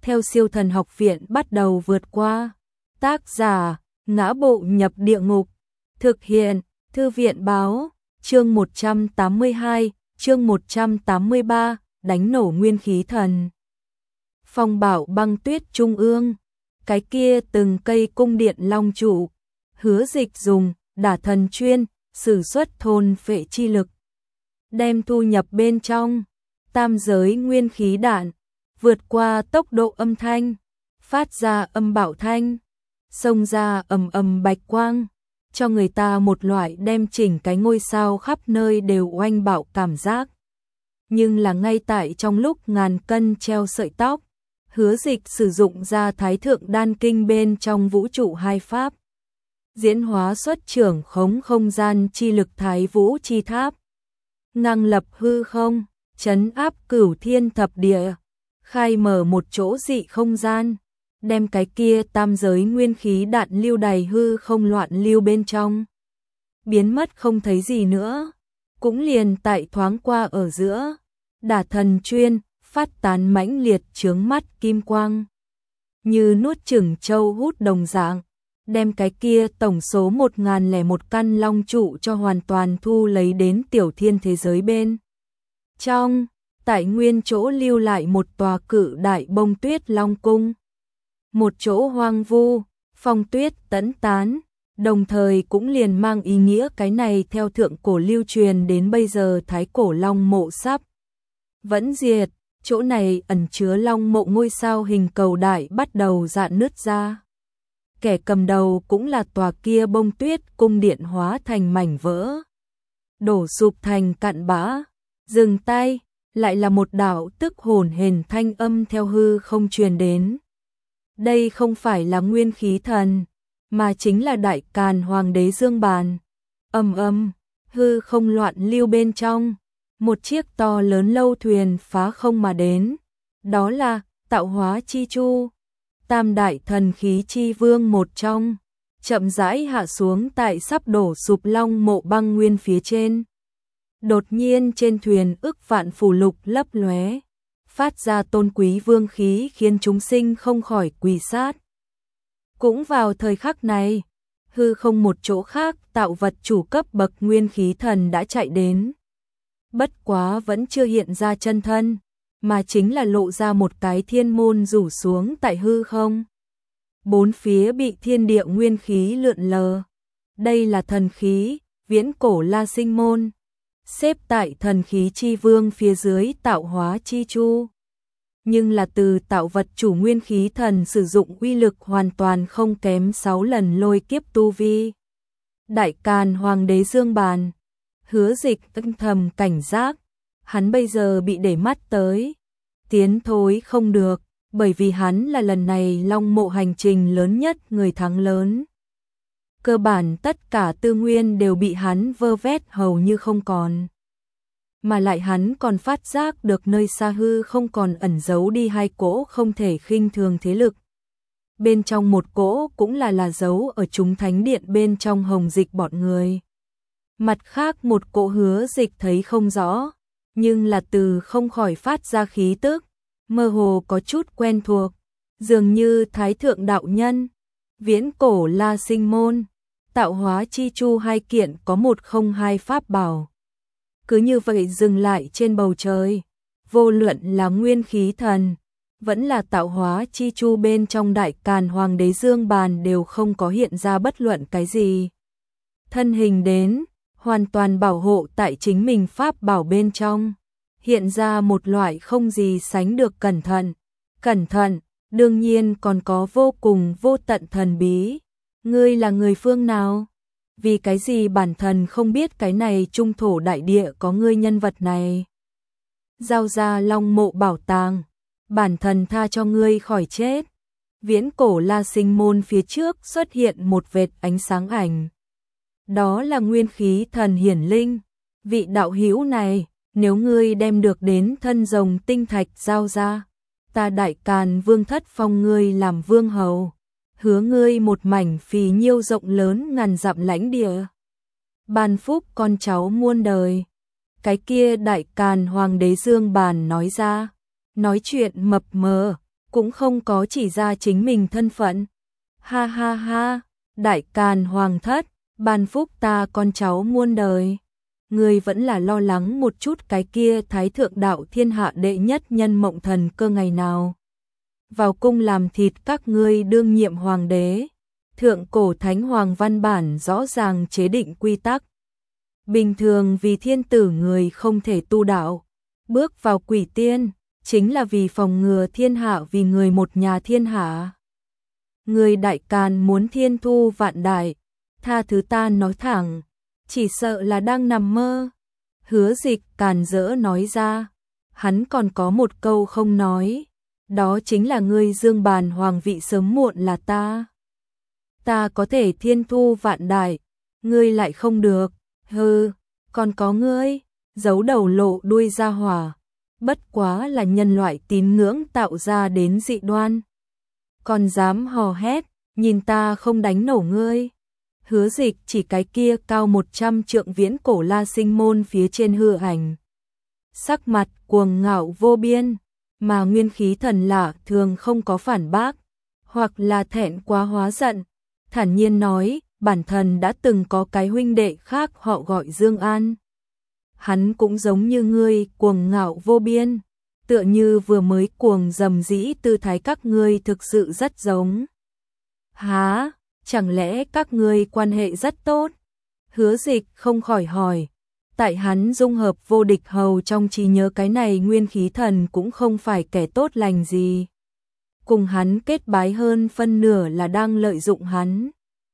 theo Siêu Thần Học Viện bắt đầu vượt qua. Tác giả: Ngã Bộ Nhập Địa Ngục. Thực hiện: Thư viện báo. Chương 182, chương 183, đánh nổ nguyên khí thần. Phong Bảo Băng Tuyết Trung ương, cái kia từng cây cung điện long trụ, Hứa Dịch dùng Đả Thần Chuyên sử xuất thôn phệ chi lực, đem thu nhập bên trong. Tam giới nguyên khí đạn vượt qua tốc độ âm thanh, phát ra âm bạo thanh, xông ra ầm ầm bạch quang, cho người ta một loại đem chỉnh cái ngôi sao khắp nơi đều oanh bạo cảm giác. Nhưng là ngay tại trong lúc ngàn cân treo sợi tóc, Hứa Dịch sử dụng ra Thái Thượng Đan Kinh bên trong vũ trụ hai pháp, diễn hóa xuất trưởng khống không gian chi lực Thái Vũ chi tháp, ngang lập hư không, trấn áp cửu thiên thập địa, khai mở một chỗ dị không gian, đem cái kia tam giới nguyên khí đạn lưu đầy hư không loạn lưu bên trong, biến mất không thấy gì nữa. Cũng liền tại thoáng qua ở giữa, Đả Thần Chuyên phát tán mãnh liệt chướng mắt kim quang, như nuốt chửng châu hút đồng dạng, đem cái kia tổng số 1001 căn long trụ cho hoàn toàn thu lấy đến tiểu thiên thế giới bên trong. Tại nguyên chỗ lưu lại một tòa cự đại bông tuyết long cung, một chỗ hoang vu, phong tuyết tẫn tán, đồng thời cũng liền mang ý nghĩa cái này theo thượng cổ lưu truyền đến bây giờ thái cổ long mộ sắp vẫn diệt. Chỗ này ẩn chứa long mộ ngôi sao hình cầu đại bắt đầu rạn nứt ra. Kẻ cầm đầu cũng là tòa kia bông tuyết cung điện hóa thành mảnh vỡ, đổ sụp thành cặn bã. Dừng tay, lại là một đạo tức hồn hển thanh âm theo hư không truyền đến. Đây không phải là nguyên khí thần, mà chính là Đại Càn Hoàng đế Dương Bàn. Hư không loạn lưu bên trong, một chiếc to lớn lâu thuyền phá không mà đến. Đó là Tạo Hóa Chi Chu, tam đại thần khí chi vương một trong, chậm rãi hạ xuống tại sắp đổ sụp long mộ băng nguyên phía trên. Đột nhiên trên thuyền ức vạn phù lục lấp lóe, phát ra tôn quý vương khí khiến chúng sinh không khỏi quỳ sát. Cũng vào thời khắc này, hư không một chỗ khác tạo vật chủ cấp bậc nguyên khí thần đã chạy đến. Bất quá vẫn chưa hiện ra chân thân, mà chính là lộ ra một cái thiên môn rủ xuống tại hư không. Bốn phía bị thiên địa nguyên khí lượn lờ. Đây là thần khí, viễn cổ La Sinh môn, xếp tại thần khí chi vương phía dưới Tạo Hóa Chi Chu. Nhưng là từ tạo vật chủ nguyên khí thần sử dụng uy lực hoàn toàn không kém 6 lần lôi kiếp tu vi. Đại Càn Hoàng đế Dương Bàn, Hứa Dịch âm thầm cảnh giác, hắn bây giờ bị để mắt tới, tiến thối không được, bởi vì hắn là lần này long mộ hành trình lớn nhất người thắng lớn. Cơ bản tất cả tư nguyên đều bị hắn vơ vét hầu như không còn. Mà lại hắn còn phát giác được nơi xa hư không còn ẩn giấu đi hai cỗ không thể khinh thường thế lực. Bên trong một cỗ cũng là giấu ở chúng thánh điện bên trong Hồng Dịch bọn người. Mặt khác một cỗ Hứa Dịch thấy không rõ, nhưng là từ không khỏi phát ra khí tức, mơ hồ có chút quen thuộc, dường như Thái Thượng Đạo Nhân, viễn cổ La Sinh môn, Tạo Hóa Chi Chu hai kiện có 102 pháp bảo. Cứ như vậy dừng lại trên bầu trời, vô luận là nguyên khí thần, vẫn là Tạo Hóa Chi Chu bên trong Đại Càn Hoàng đế Dương Bàn đều không có hiện ra bất luận cái gì. Thân hình đến, hoàn toàn bảo hộ tại chính mình pháp bảo bên trong, hiện ra một loại không gì sánh được cẩn thận. Cẩn thận, đương nhiên còn có vô cùng vô tận thần bí. Ngươi là người phương nào? Vì cái gì bản thân không biết cái này trung thổ đại địa có ngươi nhân vật này? Giao ra long mộ bảo tàng, bản thân tha cho ngươi khỏi chết. Viễn cổ La Sinh môn phía trước xuất hiện một vệt ánh sáng ảnh. Đó là nguyên khí thần hiển linh. Vị đạo hữu này, nếu ngươi đem được đến thân rồng tinh thạch giao ra, ta Đại Càn Vương thất phong ngươi làm vương hầu, hứa ngươi một mảnh phì nhiêu rộng lớn ngàn dặm lãnh địa, ban phúc con cháu muôn đời. Cái kia Đại Càn Hoàng đế Dương Bàn nói ra, nói chuyện mập mờ, cũng không có chỉ ra chính mình thân phận. Ha ha ha, đại càn hoàng thất, ban phúc ta con cháu muôn đời. Ngươi vẫn là lo lắng một chút cái kia thái thượng đạo thiên hạ đệ nhất nhân Mộng Thần Cơ ngày nào vào cung làm thịt các ngươi đương nhiệm hoàng đế. Thượng cổ thánh hoàng văn bản rõ ràng chế định quy tắc. Bình thường vì thiên tử người không thể tu đạo, bước vào quỷ tiên, chính là vì phòng ngừa thiên hạ vì người một nhà thiên hạ. Người đại càn muốn thiên thu vạn đại, tha thứ ta nói thẳng, chỉ sợ là đang nằm mơ. Hứa Dịch càn rỡ nói ra, hắn còn có một câu không nói, đó chính là ngươi dương bàn hoàng vị sớm muộn là ta. Ta có thể thiên thu vạn đại, ngươi lại không được, hừ, còn có ngươi, giấu đầu lộ đuôi ra hỏa, bất quá là nhân loại tín ngưỡng tạo ra đến dị đoan. Còn dám hò hét, nhìn ta không đánh nổ ngươi. Hứa Dịch chỉ cái kia cao 100 trượng viễn cổ La Sinh môn phía trên hư ảnh. Sắc mặt cuồng ngạo vô biên, mà nguyên khí thần lạ thường không có phản bác, hoặc là thẹn quá hóa giận, thản nhiên nói, bản thân đã từng có cái huynh đệ khác họ gọi Dương An. Hắn cũng giống như ngươi cuồng ngạo vô biên, tựa như vừa mới cuồng dầm dĩ tư thái các ngươi thực sự rất giống. Hả, chẳng lẽ các ngươi quan hệ rất tốt? Hứa Dịch không khỏi hỏi, tại hắn dung hợp vô địch hầu trong trí nhớ cái này nguyên khí thần cũng không phải kẻ tốt lành gì. Cùng hắn kết bái hơn phân nửa là đang lợi dụng hắn.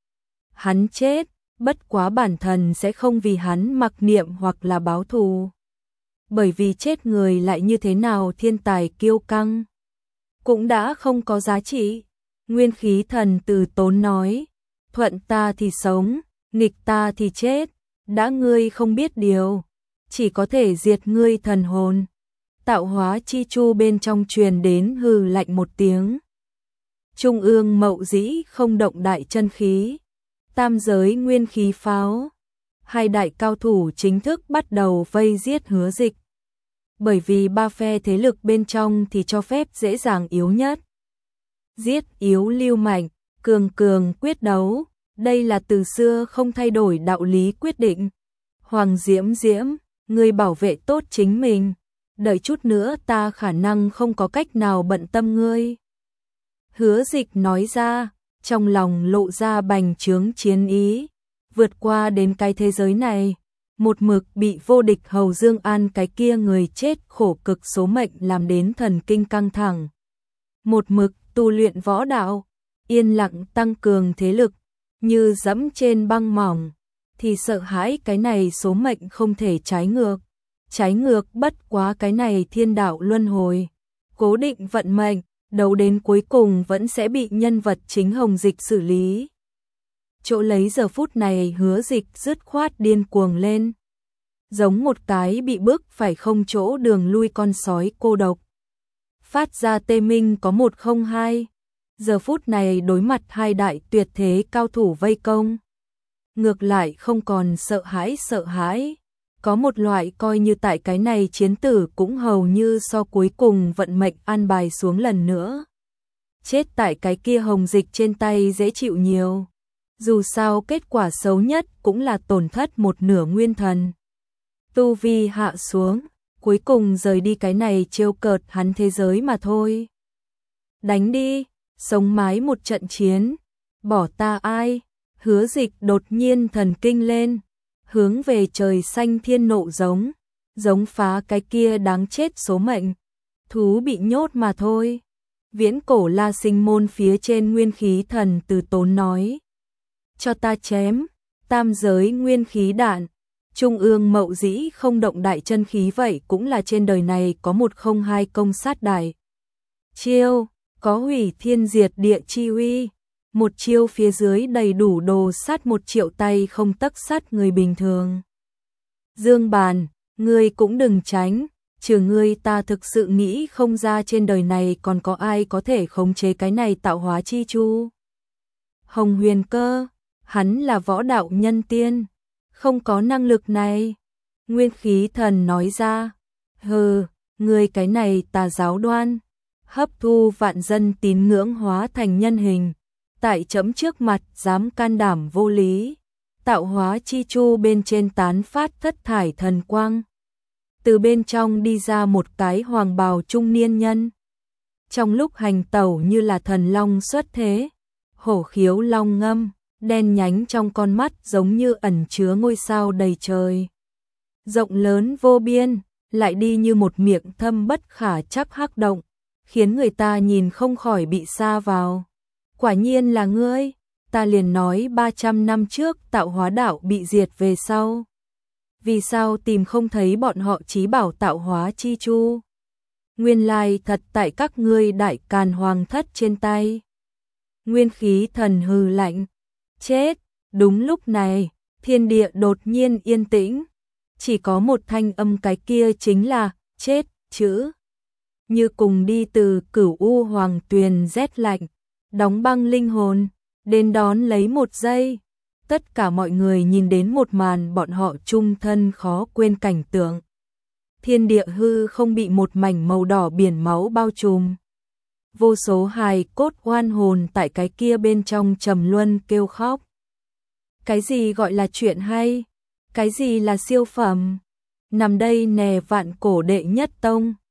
Hắn chết, bất quá bản thân sẽ không vì hắn mặc niệm hoặc là báo thù. Bởi vì chết người lại như thế nào thiên tài kiêu căng, cũng đã không có giá trị. Nguyên khí thần từ tốn nói, thuận ta thì sống, nghịch ta thì chết, đã ngươi không biết điều, chỉ có thể diệt ngươi thần hồn. Tạo hóa chi chu bên trong truyền đến hừ lạnh một tiếng. Trung ương Mậu Dĩ không động đại chân khí, tam giới nguyên khí pháo. Hai đại cao thủ chính thức bắt đầu vây giết Hứa Dịch. Bởi vì ba phe thế lực bên trong thì cho phép dễ dàng yếu nhất. Giết yếu lưu mạnh, cường cường quyết đấu, đây là từ xưa không thay đổi đạo lý quyết định. Hoàng Diễm Diễm, ngươi bảo vệ tốt chính mình, đợi chút nữa ta khả năng không có cách nào bận tâm ngươi. Hứa Dịch nói ra, trong lòng lộ ra bành trướng chiến ý, vượt qua đến cái thế giới này, một mực bị vô địch hầu Dương An cái kia người chết khổ cực số mệnh làm đến thần kinh căng thẳng. Một mực tu luyện võ đạo, yên lặng tăng cường thế lực, như dẫm trên băng mỏng, thì sợ hãi cái này số mệnh không thể trái ngược. Trái ngược bất quá cái này thiên đạo luân hồi, cố định vận mệnh, đấu đến cuối cùng vẫn sẽ bị nhân vật chính Hồng Dịch xử lý. Chỗ lấy giờ phút này Hứa Dịch dứt khoát điên cuồng lên, giống một cái bị bức phải không chỗ đường lui con sói cô độc. Phát ra tê minh có 102, giờ phút này đối mặt hai đại tuyệt thế cao thủ vây công. Ngược lại không còn sợ hãi, có một loại coi như tại cái này chiến tử cũng hầu như so cuối cùng vận mệnh an bài xuống lần nữa. Chết tại cái kia Hồng Dịch trên tay dễ chịu nhiều. Dù sao kết quả xấu nhất cũng là tổn thất một nửa nguyên thần. Tu vi hạ xuống, cuối cùng rời đi cái này trêu cợt hắn thế giới mà thôi. Đánh đi, sống mái một trận chiến, bỏ ta ai? Hứa Dịch đột nhiên thần kinh lên, hướng về trời xanh thiên nộ giống phá cái kia đáng chết số mệnh. Thú bị nhốt mà thôi. Viễn cổ La Sinh môn phía trên nguyên khí thần từ tốn nói, cho ta chém, tam giới nguyên khí đạn. Trung ương Mậu Dĩ không động đại chân khí vậy cũng là trên đời này có 102 công sát đại chiêu, có hủy thiên diệt địa chi uy, một chiêu phía dưới đầy đủ đồ sát 1 triệu tay không tấc sát người bình thường. Dương Bàn, ngươi cũng đừng tránh, trừ ngươi ta thực sự nghĩ không ra trên đời này còn có ai có thể khống chế cái này tạo hóa chi chu. Hồng Huyền Cơ, hắn là võ đạo nhân tiên, không có năng lực này. Nguyên khí thần nói ra, hừ, ngươi cái này tà giáo đoan, hấp thu vạn dân tín ngưỡng hóa thành nhân hình, tại trẫm trước mặt dám can đảm vô lý, tạo hóa chi chu bên trên tán phát thất thải thần quang. Từ bên trong đi ra một cái hoàng bào trung niên nhân. Trong lúc hành tẩu như là thần long xuất thế, hổ khiếu long ngâm, đen nhánh trong con mắt giống như ẩn chứa ngôi sao đầy trời. Rộng lớn vô biên, lại đi như một miệng thâm bất khả trắc hắc động, khiến người ta nhìn không khỏi bị sa vào. Quả nhiên là ngươi, ta liền nói 300 năm trước tạo hóa đạo bị diệt về sau. Vì sao tìm không thấy bọn họ chí bảo tạo hóa chi chu? Nguyên lai thật tại các ngươi đại càn hoàng thất trên tay. Nguyên khí thần hừ lạnh. Chết, đúng lúc này, thiên địa đột nhiên yên tĩnh. Chỉ có một thanh âm, cái kia chính là chết chữ. Như cùng đi từ Cửu U Hoàng Tuyền rét lạnh, đóng băng linh hồn, đến đón lấy một giây. Tất cả mọi người nhìn đến một màn bọn họ chung thân khó quên cảnh tượng. Thiên địa hư không bị một mảnh màu đỏ biển máu bao trùm. Vô số hài cốt oan hồn tại cái kia bên trong trầm luân kêu khóc. Cái gì gọi là chuyện hay? Cái gì là siêu phẩm? Nằm đây nè vạn cổ đệ nhất tông.